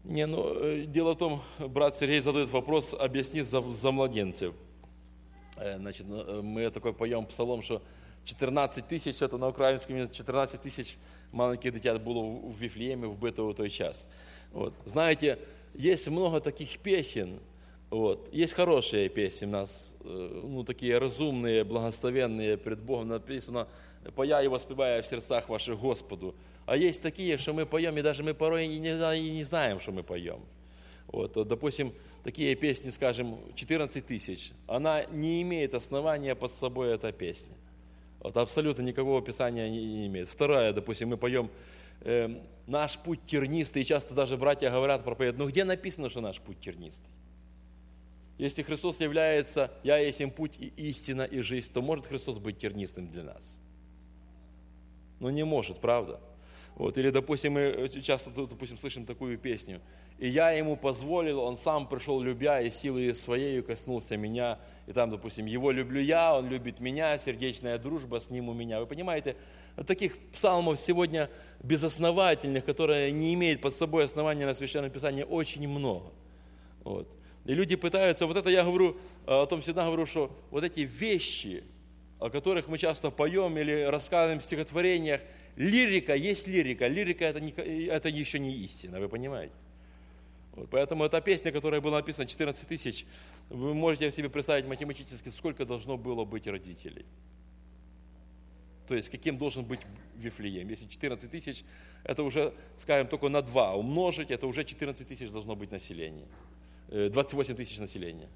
Дело в том, брат Сергей задает вопрос, объясни за младенцев. Значит, мы такой поем псалом, что 14 тысяч, это на украинском 14 тысяч маленьких детят было в Вифлееме в бытовый той час. Вот. Знаете, есть много таких песен, вот. Есть хорошие песни у нас, такие разумные, благословенные пред Богом, написано: «Поя и воспевая в сердцах ваших Господу». А есть такие, что мы поем, и даже мы порой и не знаем, что мы поем. Вот, допустим, такие песни, скажем, 14 тысяч, она не имеет основания под собой, эта песня. Вот, абсолютно никакого описания не имеет. Вторая, допустим, мы поем «Наш путь тернистый», и часто даже братья говорят, проповедуют: где написано, что наш путь тернистый? Если Христос является «Я есть им путь, и истина, и жизнь», то может Христос быть тернистым для нас? Не может, правда? Вот, или, допустим, мы часто, слышим такую песню: «И я ему позволил, он сам пришел, любя, и силой своей коснулся меня». И там, допустим, «Его люблю я, он любит меня, сердечная дружба с ним у меня». Вы понимаете, таких псалмов сегодня безосновательных, которые не имеют под собой основания на Священном Писании, очень много. Вот. И люди пытаются, это я говорю, о том всегда говорю, что вот эти вещи, о которых мы часто поем или рассказываем в стихотворениях, лирика есть лирика. Лирика это еще не истина, вы понимаете? Вот, поэтому эта песня, которая была написана 14 тысяч, вы можете себе представить математически, сколько должно было быть родителей. То есть, каким должен быть Вифлеем. Если 14 тысяч, это уже, скажем, только на 2 умножить, это уже 14 тысяч должно быть населения. 28 тысяч населения.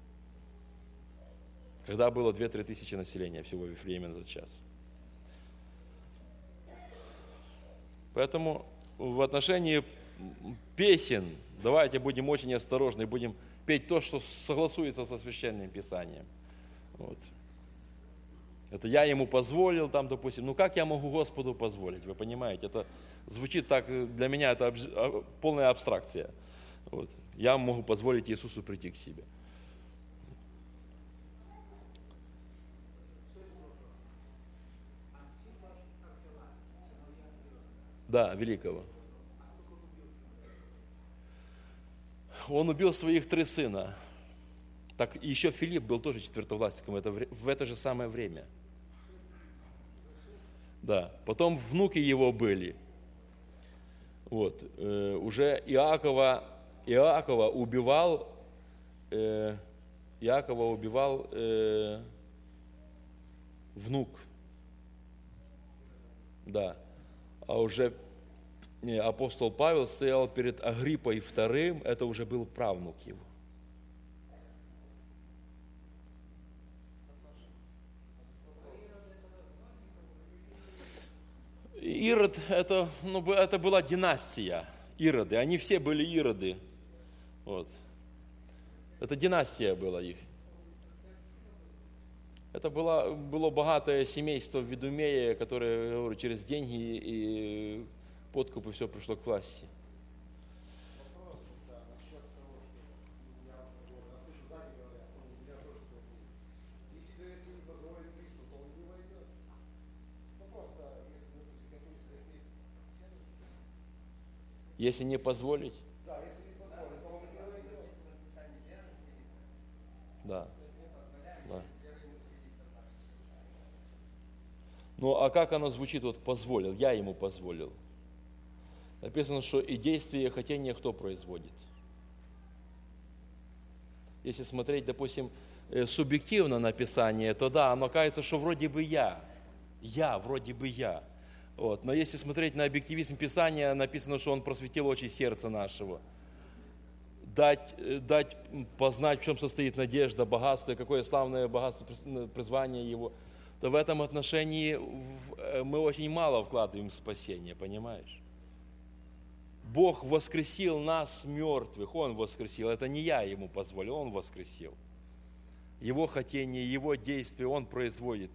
Когда было 2-3 тысячи населения всего в Вифлееме на тот час. Поэтому в отношении песен давайте будем очень осторожны, будем петь то, что согласуется со Священным Писанием. Вот. Это «я ему позволил», там, допустим, как я могу Господу позволить, вы понимаете, это звучит так, для меня это полная абстракция. Вот. Я могу позволить Иисусу прийти к себе. Да, великого. Он убил своих 3 сына. Так и еще Филипп был тоже четвертовластником в это же самое время. Да. Потом внуки его были. Вот. Уже Иакова убивал внук. Да. А уже апостол Павел стоял перед Агриппой II, это уже был правнук его. Ирод, это была династия, Ироды, они все были Ироды. Вот. Это династия была их. Это было богатое семейство в Идумее, которое, я говорю, через деньги и подкуп и все пришло к власти. Если не позволить? Да, если не позволить, то он не войдет. Да. А как оно звучит, позволил, я ему позволил. Написано, что и действие, и хотение кто производит? Если смотреть, допустим, субъективно на Писание, то да, оно кажется, что вроде бы я. Вот. Но если смотреть на объективизм Писания, написано, что Он просветил очи сердца нашего. Дать познать, в чем состоит надежда, богатство, какое славное богатство, призвание Его. То в этом отношении мы очень мало вкладываем в спасение, понимаешь? Бог воскресил нас мертвых, Он воскресил. Это не я Ему позволил, Он воскресил. Его хотение, Его действия Он производит.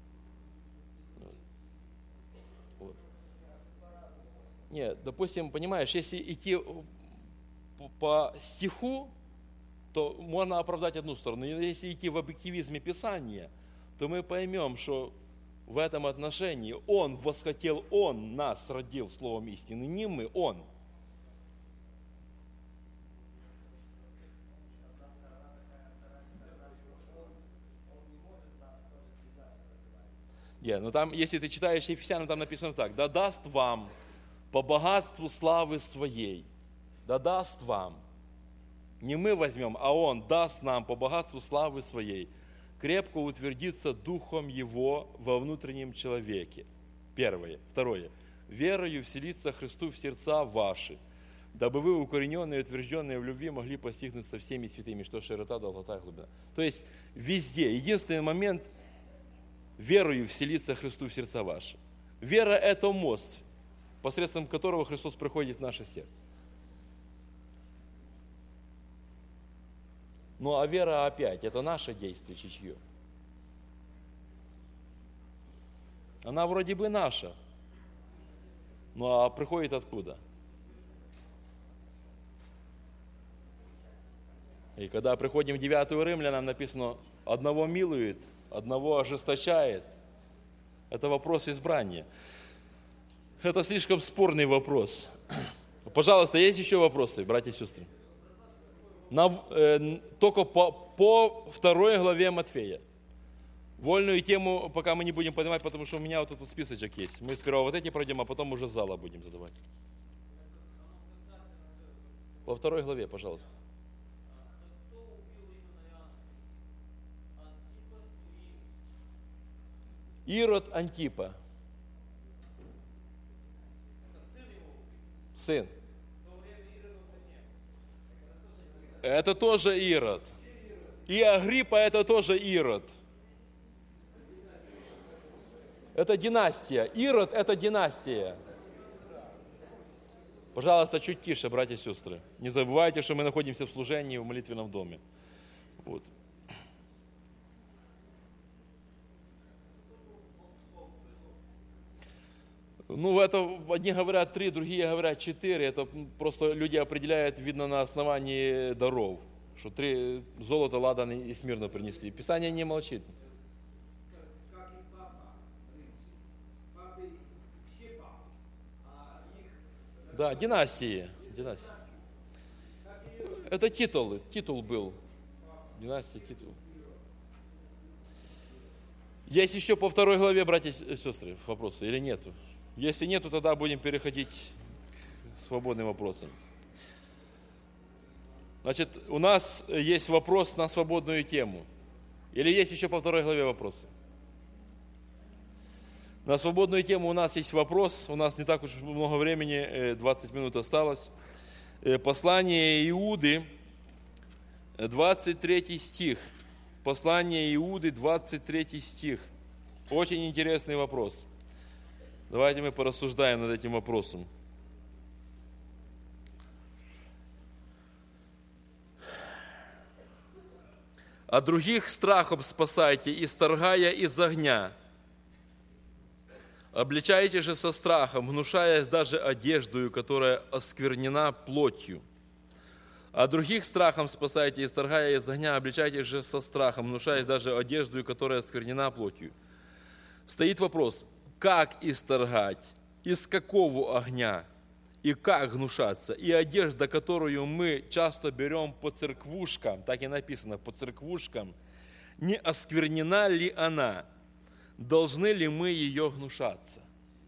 Вот. Нет, допустим, понимаешь, если идти по стиху, то можно оправдать одну сторону. Но если идти в объективизме Писания, то мы поймем, что в этом отношении Он восхотел, Он нас родил словом истины, не мы, Он. языке. Но там, если ты читаешь Ефесянам, там написано так. «Да даст вам по богатству славы своей». Да даст вам. Не мы возьмем, а Он даст нам по богатству славы своей крепко утвердиться Духом Его во внутреннем человеке. Первое. Второе. Верою вселиться Христу в сердца ваши, дабы вы, укорененные и утвержденные в любви, могли постигнуть со всеми святыми, что широта, долгота и глубина. То есть везде. Единственный момент – верою вселиться Христу в сердца ваши. Вера – это мост, посредством которого Христос приходит в наше сердце. Ну а вера опять – это наше действие, чье? Она вроде бы наша, ну а приходит откуда? И когда приходим в 9 Римлянам, написано, одного милует, одного ожесточает. Это вопрос избрания. Это слишком спорный вопрос. Пожалуйста, есть еще вопросы, братья и сестры? Только по 2 главе Матфея. Вольную тему пока мы не будем поднимать, потому что у меня вот этот списочек есть. Мы сперва вот эти пройдем, а потом уже с зала будем задавать. По 2 главе, пожалуйста. Ирод Антипа. Сын. Это тоже Ирод. И Агриппа это тоже Ирод. Это династия. Ирод это династия. Пожалуйста, чуть тише, братья и сестры. Не забывайте, что мы находимся в служении в молитвенном доме. Вот. Ну, это одни говорят 3, другие говорят 4. Это просто люди определяют, видно, на основании даров. Что 3 золото, ладан и смирно принесли. Писание не молчит. Да, династии. Это титул был. Династия, титул. Есть еще по 2 главе, братья и сестры, вопросы или нету? Если нету, тогда будем переходить к свободным вопросам. Значит, у нас есть вопрос на свободную тему. Или есть еще по 2 главе вопросы? На свободную тему у нас есть вопрос. У нас не так уж много времени, 20 минут осталось. Послание Иуды, 23 стих. Послание Иуды, 23 стих. Очень интересный вопрос. Давайте мы порассуждаем над этим вопросом. «А других страхом спасайте, исторгая из огня. Обличайте же со страхом, гнушаясь даже одеждою, которая осквернена плотью. А других страхом спасайте, исторгая из огня, обличайте же со страхом, гнушаясь даже одеждою, которая осквернена плотью». Стоит вопрос, как исторгать, из какого огня и как гнушаться. И одежда, которую мы часто берем по церквушкам, так и написано, по церквушкам, не осквернена ли она? Должны ли мы ее гнушаться?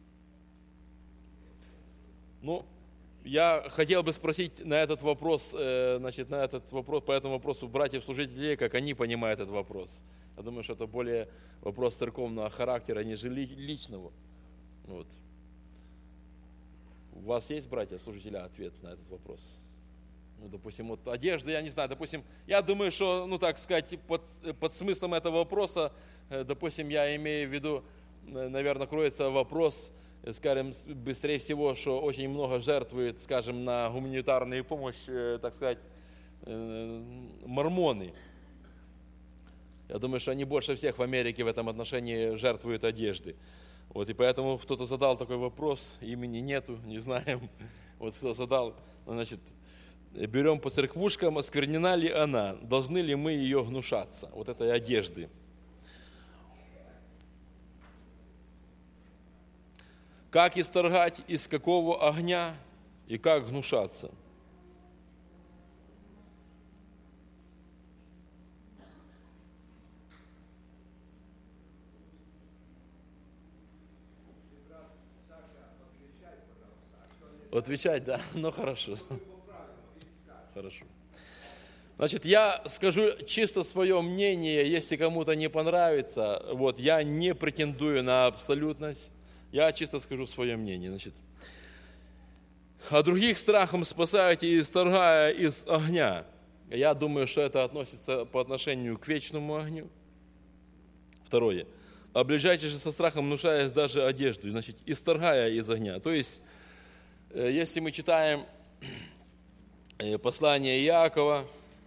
Ну, я хотел бы спросить на этот вопрос, по этому вопросу братьев-служителей, как они понимают этот вопрос. Я думаю, что это более вопрос церковного характера, нежели личного. Вот. У вас есть, братья-служители, ответ на этот вопрос? Ну, допустим, вот одежда, я не знаю, допустим, я думаю, что, так сказать, под смыслом этого вопроса, допустим, я имею в виду, наверное, кроется вопрос, скажем, быстрее всего, что очень много жертвует, скажем, на гуманитарную помощь, так сказать, мормоны. Я думаю, что они больше всех в Америке в этом отношении жертвуют одежды. Вот, и поэтому кто-то задал такой вопрос, имени нету, не знаем. Вот кто задал, значит, берем по церквушкам, осквернена ли она, должны ли мы ее гнушаться, вот этой одежды. Как исторгать, из какого огня и как гнушаться? Отвечать, да? Ну, хорошо. Хорошо. Значит, я скажу чисто свое мнение, если кому-то не понравится, вот, я не претендую на абсолютность, я чисто скажу свое мнение. Значит, а других страхом спасаете, исторгая из огня. Я думаю, что это относится по отношению к вечному огню. Второе. Облежайте же со страхом, внушаясь даже одежду, значит, исторгая из огня. То есть, если мы читаем послание Иакова,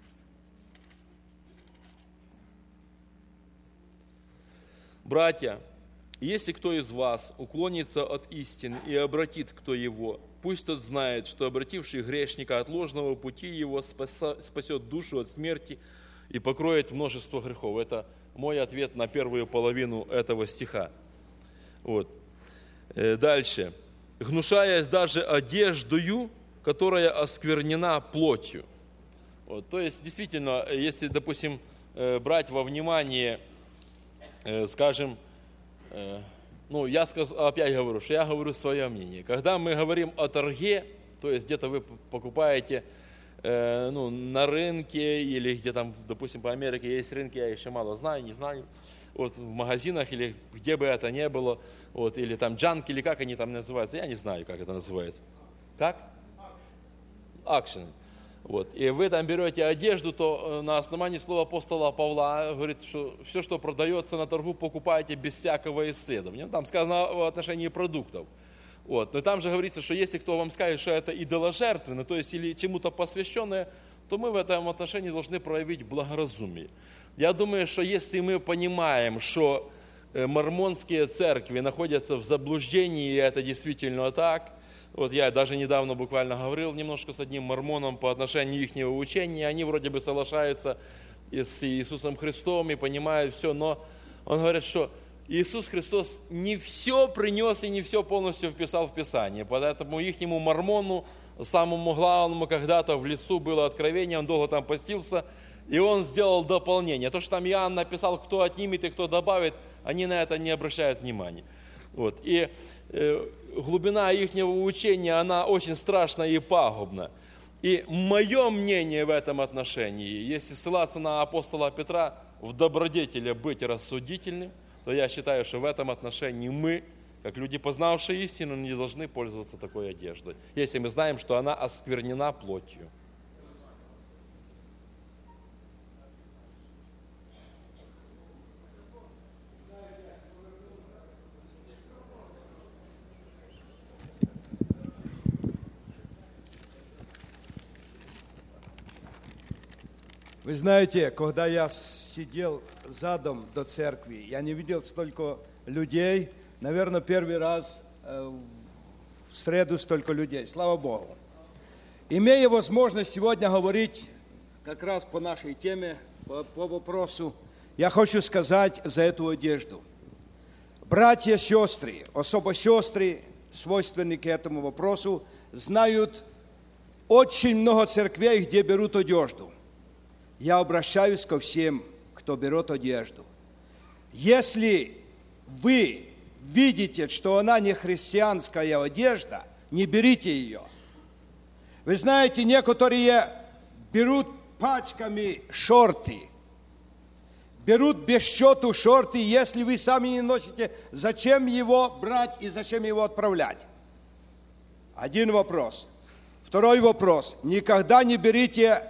братья, если кто из вас уклонится от истины и обратит кто его, пусть тот знает, что обративший грешника от ложного пути его спасет душу от смерти и покроет множество грехов. Это мой ответ на первую половину этого стиха. Вот. Дальше. Гнушаясь даже одеждою, которая осквернена плотью. Вот. То есть, действительно, если, допустим, брать во внимание, скажем, я опять говорю, что я говорю свое мнение. Когда мы говорим о торге, то есть где-то вы покупаете на рынке или где там, допустим, по Америке есть рынки, я еще мало знаю, не знаю, вот в магазинах или где бы это ни было, вот, или там джанк, или как они там называются, я не знаю, как это называется. Как? Акшн. Вот. И вы там берете одежду, то на основании слова апостола Павла говорит, что все, что продается на торгу, покупаете без всякого исследования. Там сказано в отношении продуктов. Вот. Но там же говорится, что если кто вам скажет, что это идоложертвенно, то есть или чему-то посвященное, то мы в этом отношении должны проявить благоразумие. Я думаю, что если мы понимаем, что мормонские церкви находятся в заблуждении, и это действительно так, вот я даже недавно буквально говорил немножко с одним мормоном по отношению их учения, они вроде бы соглашаются с Иисусом Христом и понимают все, но он говорит, что Иисус Христос не все принес и не все полностью вписал в Писание, поэтому ихнему мормону, самому главному, когда-то в лесу было откровение, он долго там постился, и он сделал дополнение. То, что там Иоанн написал, кто отнимет и кто добавит, они на это не обращают внимания. Вот. И глубина ихнего учения, она очень страшна и пагубна. И мое мнение в этом отношении, если ссылаться на апостола Петра, в добродетели быть рассудительным, то я считаю, что в этом отношении мы, как люди, познавшие истину, не должны пользоваться такой одеждой, если мы знаем, что она осквернена плотью. Вы знаете, когда я сидел задом до церкви, я не видел столько людей, наверное, первый раз в среду столько людей, слава Богу. Имея возможность сегодня говорить как раз по нашей теме, по вопросу, я хочу сказать за эту одежду. Братья, сестры, особо сестры, свойственные к этому вопросу, знают очень много церквей, где берут одежду. Я обращаюсь ко всем, кто берет одежду. Если вы видите, что она не христианская одежда, не берите ее. Вы знаете, некоторые берут пачками шорты, берут без счету шорты, если вы сами не носите, зачем его брать и зачем его отправлять? Один вопрос. Второй вопрос. Никогда не берите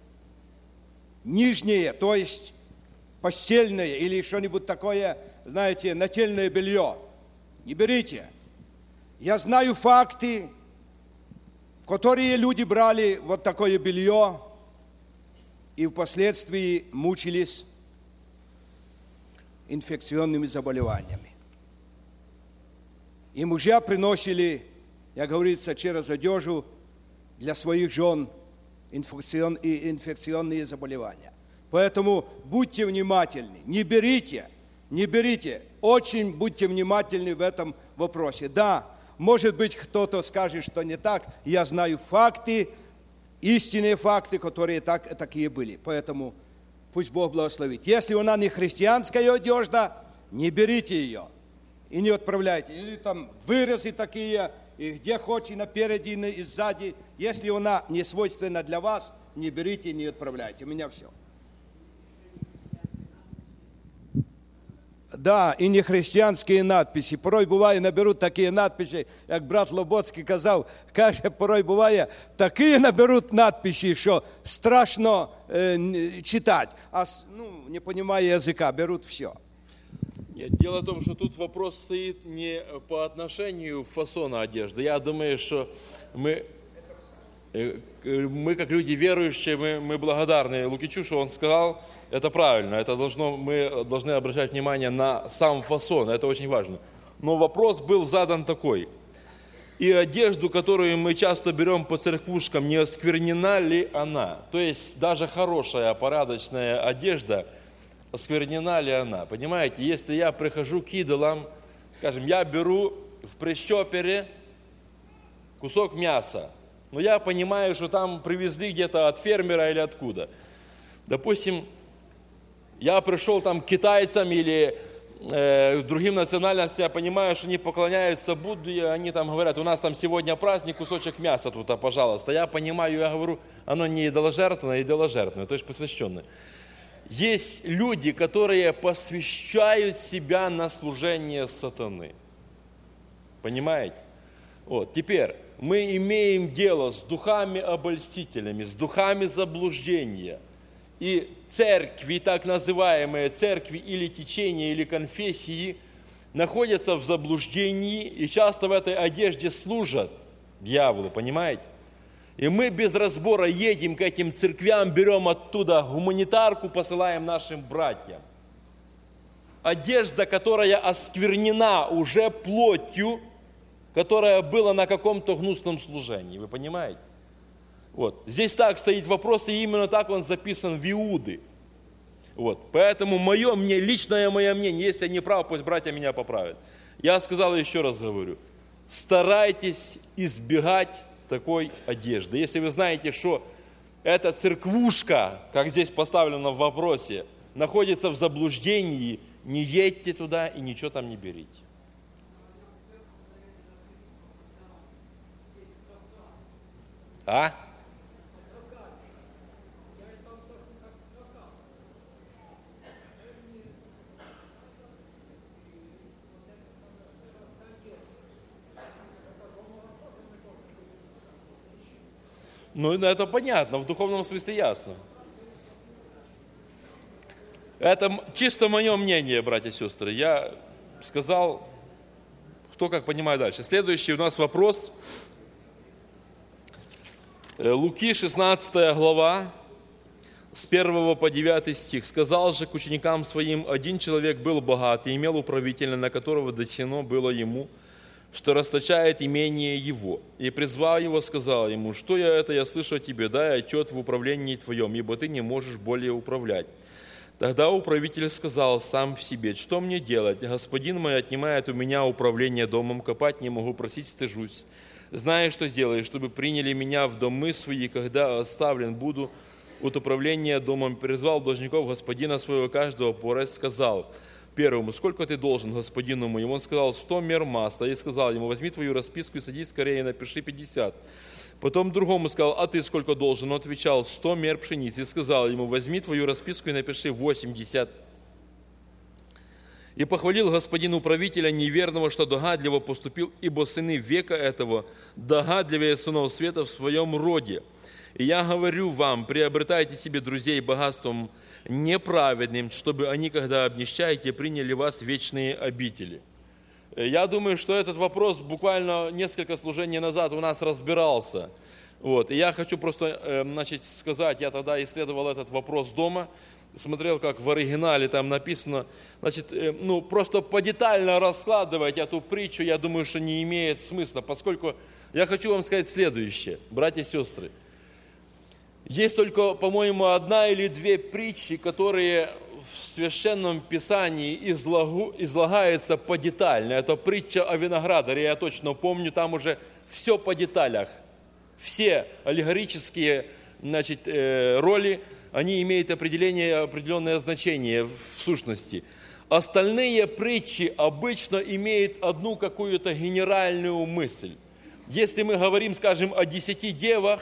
нижнее, то есть постельное или что-нибудь такое, знаете, нательное белье. Не берите. Я знаю факты, которые люди брали вот такое белье и впоследствии мучились инфекционными заболеваниями. И мужья приносили, как говорится, через одежду для своих жен инфекционные заболевания. Поэтому будьте внимательны, не берите, очень будьте внимательны в этом вопросе. Да, может быть, кто-то скажет, что не так, я знаю факты, истинные факты, которые такие были. Поэтому пусть Бог благословит. Если она не христианская одежда, не берите ее и не отправляйте. Или там вырезы такие, и где хочешь, напереди и сзади. Если она не свойственна для вас, не берите, не отправляйте. У меня все. Да, і не християнські надписи. Порой буває, наберуть такі надписи, як брат Лоботський казав, каже, порой буває, такі наберуть надписи, що страшно читати, а не розуміє язика, беруть все. Нет, дело в том, что тут вопрос стоит не по отношению фасона одежды. Я думаю, что мы как люди верующие, мы благодарны Лукичу, что он сказал, это правильно, мы должны обращать внимание на сам фасон, это очень важно. Но вопрос был задан такой. И одежду, которую мы часто берем по церквушкам, не осквернена ли она? То есть даже хорошая, порядочная одежда, осквернена ли она? Понимаете, если я прихожу к идолам, скажем, я беру в прищопере кусок мяса, но я понимаю, что там привезли где-то от фермера или откуда. Допустим, я пришел там к китайцам или другим национальностям, я понимаю, что они поклоняются Будде, они там говорят, у нас там сегодня праздник, кусочек мяса тут, пожалуйста. Я понимаю, я говорю, оно не идоложертвенное, а идоложертвенное, то есть посвященное. Есть люди, которые посвящают себя на служение сатаны. Понимаете? Вот. Теперь мы имеем дело с духами-обольстителями, с духами заблуждения. И церкви, так называемые церкви или течения, или конфессии, находятся в заблуждении и часто в этой одежде служат дьяволу, понимаете? И мы без разбора едем к этим церквям, берем оттуда гуманитарку, посылаем нашим братьям. Одежда, которая осквернена уже плотью, которая была на каком-то гнусном служении, вы понимаете? Вот. Здесь так стоит вопрос, и именно так он записан в Иуды. Вот. Поэтому личное мое мнение, если я не прав, пусть братья меня поправят. Я сказал и еще раз говорю, старайтесь избегать такой одежды. Если вы знаете, что эта церквушка, как здесь поставлено в вопросе, находится в заблуждении, не едьте туда и ничего там не берите. А? Ну, это понятно, в духовном смысле ясно. Это чисто мое мнение, братья и сестры. Я сказал, кто как понимает дальше. Следующий у нас вопрос. Луки, 16 глава, с 1 по 9 стих. «Сказал же к ученикам своим, один человек был богат и имел управителя, на которого досено было ему, что расточает имение его. И, призвав его, сказал ему, что я слышу о тебе, дай отчет в управлении твоем, ибо ты не можешь более управлять. Тогда управитель сказал сам в себе, что мне делать? Господин мой отнимает у меня управление домом, копать не могу, просить стыжусь. Знаю, что сделаешь, чтобы приняли меня в домы свои, когда оставлен буду от управления домом. Призвал должников господина своего каждого пораз, сказал первому, сколько ты должен господину моему? Он сказал, 100 мер масла. И сказал ему, возьми твою расписку и садись скорее, напиши 50. Потом другому сказал, а ты сколько должен? Он отвечал, 100 мер пшеницы. И сказал ему, возьми твою расписку и напиши 80. И похвалил господин управителя неверного, что догадливо поступил, ибо сыны века этого догадливее сынов света в своем роде. И я говорю вам, приобретайте себе друзей богатством неправедным, чтобы они, когда обнищаете, приняли вас в вечные обители». Я думаю, что этот вопрос буквально несколько служений назад у нас разбирался. Вот. И я хочу просто сказать, я тогда исследовал этот вопрос дома, смотрел, как в оригинале там написано. Значит, просто подетально раскладывать эту притчу, я думаю, что не имеет смысла, поскольку я хочу вам сказать следующее, братья и сестры. Есть только, по-моему, одна или две притчи, которые в Священном Писании излагаются подетально. Это притча о виноградаре, я точно помню, там уже все по деталях. Все аллегорические роли, они имеют определенное значение в сущности. Остальные притчи обычно имеют одну какую-то генеральную мысль. Если мы говорим, скажем, о 10 девах,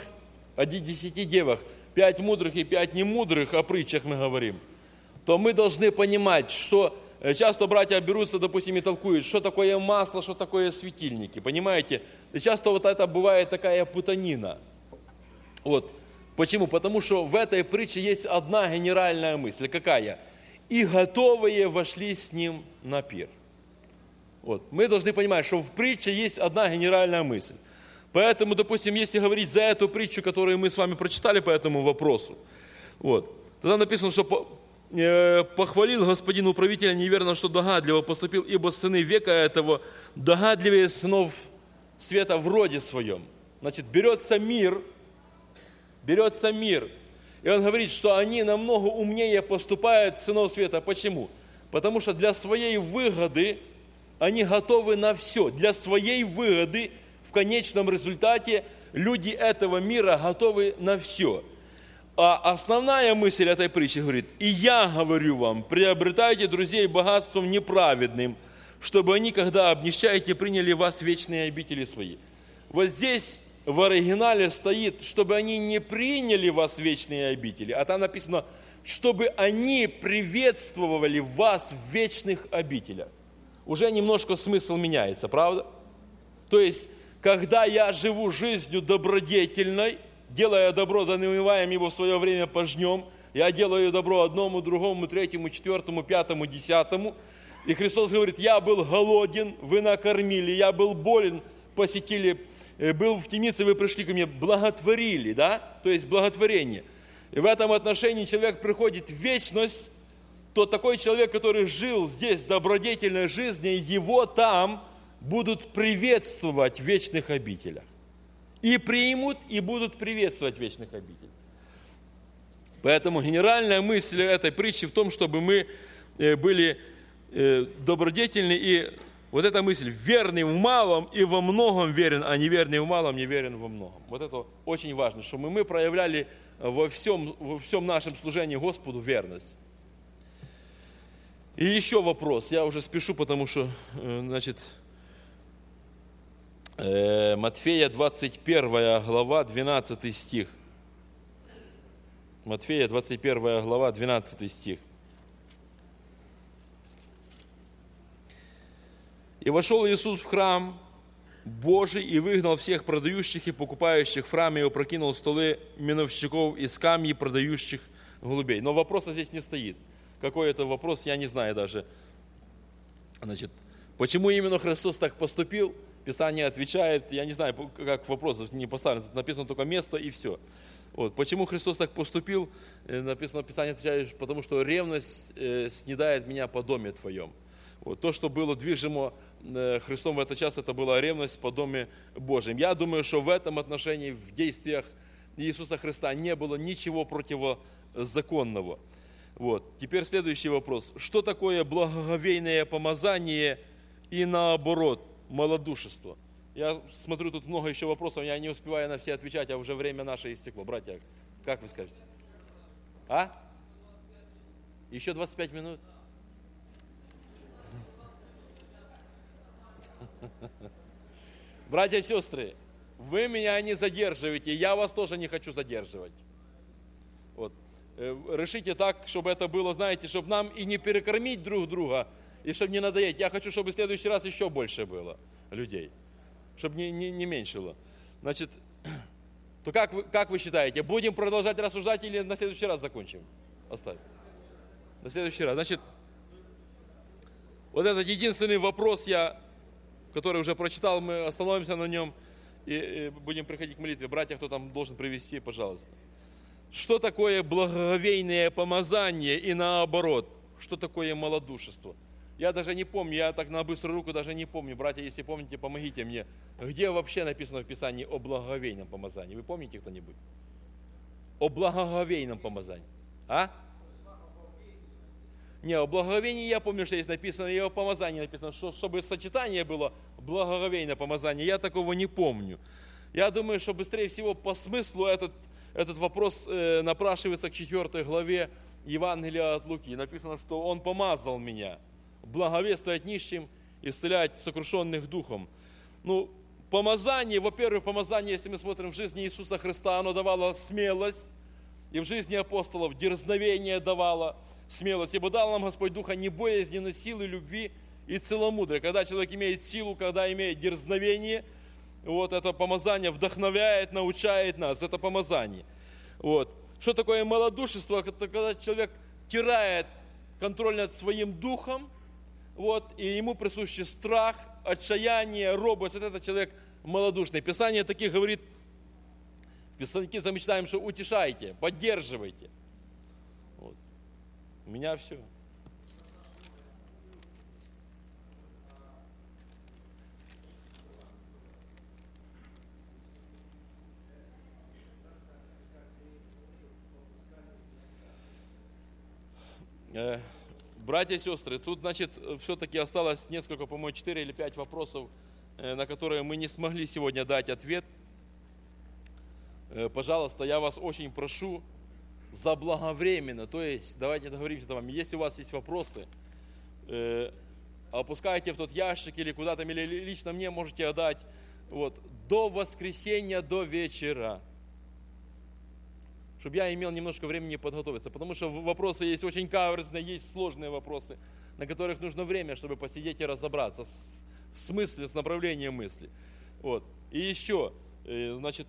5 мудрых и 5 немудрых, о притчах мы говорим, то мы должны понимать, что часто братья берутся, допустим, и толкуют, что такое масло, что такое светильники, понимаете? И часто вот это бывает такая путанина. Вот. Почему? Потому что в этой притче есть одна генеральная мысль. Какая? И готовые вошли с ним на пир. Вот. Мы должны понимать, что в притче есть одна генеральная мысль. Поэтому, допустим, если говорить за эту притчу, которую мы с вами прочитали по этому вопросу, вот, тогда написано, что похвалил господин управителя неверно, что догадливо поступил, ибо сыны века этого догадливее сынов света в роде своем. Значит, берется мир, и он говорит, что они намного умнее поступают сынов света. Почему? Потому что для своей выгоды они готовы на все. Для своей выгоды в конечном результате люди этого мира готовы на все. А основная мысль этой притчи говорит: «И я говорю вам, приобретайте друзей богатством неправедным, чтобы они, когда обнищаете, приняли вас в вечные обители свои». Вот здесь в оригинале стоит, чтобы они не приняли вас в вечные обители, а там написано, чтобы они приветствовали вас в вечных обителях. Уже немножко смысл меняется, правда? То есть, когда я живу жизнью добродетельной, делая добро, занемеваем его в свое время пожнем, я делаю добро одному, другому, третьему, четвертому, пятому, десятому. И Христос говорит: я был голоден, вы накормили, я был болен, посетили, был в темнице, вы пришли ко мне, благотворили, да? То есть благотворение. И в этом отношении человек приходит в вечность, то такой человек, который жил здесь добродетельной жизнью, его там будут приветствовать в вечных обителях. И примут, и будут приветствовать в вечных обителях. Поэтому генеральная мысль этой притчи в том, чтобы мы были добродетельны, и вот эта мысль: верный в малом и во многом верен, а неверный в малом не верен во многом. Вот это очень важно, чтобы мы проявляли во всем нашем служении Господу верность. И еще вопрос, я уже спешу, потому что, значит, Матфея 21 глава, 12 стих. Матфея 21 глава, 12 стих. «И вошел Иисус в храм Божий и выгнал всех продающих и покупающих в храме и опрокинул столы миновщиков и скамьи продающих голубей». Но вопроса здесь не стоит. Какой это вопрос, я не знаю даже. Значит, почему именно Христос так поступил? Писание отвечает, я не знаю, как вопрос не поставлен, тут написано только место и все. Вот. Почему Христос так поступил? Написано, Писание отвечает, потому что ревность снедает меня по доме твоем. Вот. То, что было движимо Христом в этот час, это была ревность по доме Божьем. Я думаю, что в этом отношении, в действиях Иисуса Христа не было ничего противозаконного. Вот. Теперь следующий вопрос. Что такое благоговейное помазание и наоборот малодушество? Я смотрю, тут много еще вопросов, я не успеваю на все отвечать, а уже время наше истекло. Братья, как вы скажете? А? Еще 25 минут? Братья и сестры, вы меня не задерживаете, я вас тоже не хочу задерживать. Вот. Решите так, чтобы это было, знаете, чтобы нам и не перекормить друг друга, и чтобы не надоесть. Я хочу, чтобы в следующий раз еще больше было людей, чтобы не меньшило. Значит, то как вы считаете, будем продолжать рассуждать или на следующий раз закончим? Оставим. На следующий раз. Значит, вот этот единственный вопрос, который уже прочитал, мы остановимся на нем и будем приходить к молитве. Братья, кто там должен привести, пожалуйста. Что такое благоговейное помазание и наоборот? Что такое малодушество? Я даже не помню, я так на быструю руку даже не помню. Братья, если помните, помогите мне. Где вообще написано в Писании о благоговейном помазании? Вы помните кто-нибудь? О благоговейном помазании. А? Не, о благоговении я помню, что есть написано, и о помазании написано, что чтобы сочетание было благоговейное помазание. Я такого не помню. Я думаю, что быстрее всего по смыслу этот вопрос напрашивается к 4 главе Евангелия от Луки. Написано, что Он помазал меня благовествовать нищим, исцелять сокрушенных духом. Ну, помазание, во-первых, помазание, если мы смотрим в жизни Иисуса Христа, оно давало смелость, и в жизни апостолов дерзновение давало смелость. Ибо дал нам Господь Духа не боязни, но силы, любви и целомудрия. Когда человек имеет силу, когда имеет дерзновение, вот это помазание вдохновляет, научает нас, это помазание. Вот. Что такое малодушество? Это когда человек теряет контроль над своим духом, вот, и ему присущи страх, отчаяние, робость. Вот это человек малодушный. Писание таких говорит, в Писаннике замечаем, что утешайте, поддерживайте. Вот. У меня все. Братья и сестры, тут, значит, все-таки осталось несколько, по-моему, 4 или 5 вопросов, на которые мы не смогли сегодня дать ответ. Пожалуйста, я вас очень прошу заблаговременно, то есть, давайте договоримся с вами, если у вас есть вопросы, опускайте в тот ящик или куда-то, или лично мне можете отдать, вот, до воскресенья, до вечера, чтобы я имел немножко времени подготовиться, потому что вопросы есть очень каверзные, есть сложные вопросы, на которых нужно время, чтобы посидеть и разобраться с мыслью, с направлением мысли. Вот. И еще, значит,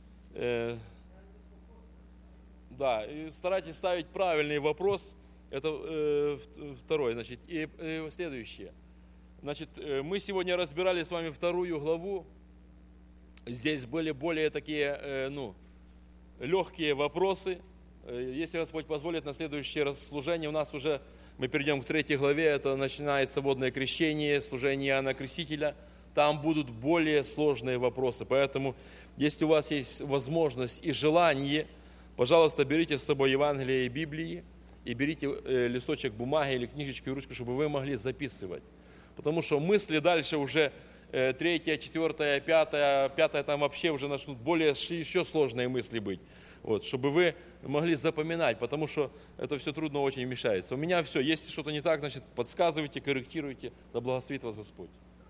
да, и старайтесь ставить правильный вопрос, это второй, значит, и следующее. Значит, мы сегодня разбирали с вами 2 главу, здесь были более такие, легкие вопросы. Если Господь позволит, на следующее служение у нас уже, мы перейдем к 3 главе, это начинается водное крещение, служение Иоанна Крестителя. Там будут более сложные вопросы. Поэтому, если у вас есть возможность и желание, пожалуйста, берите с собой Евангелие и Библии, и берите листочек бумаги или книжечку и ручку, чтобы вы могли записывать. Потому что мысли дальше уже 3, 4, 5 там вообще уже начнут более еще сложные мысли быть. Вот, чтобы вы могли запоминать, потому что это все трудно очень мешается. У меня все, если что-то не так, значит, подсказывайте, корректируйте, да благословит вас Господь.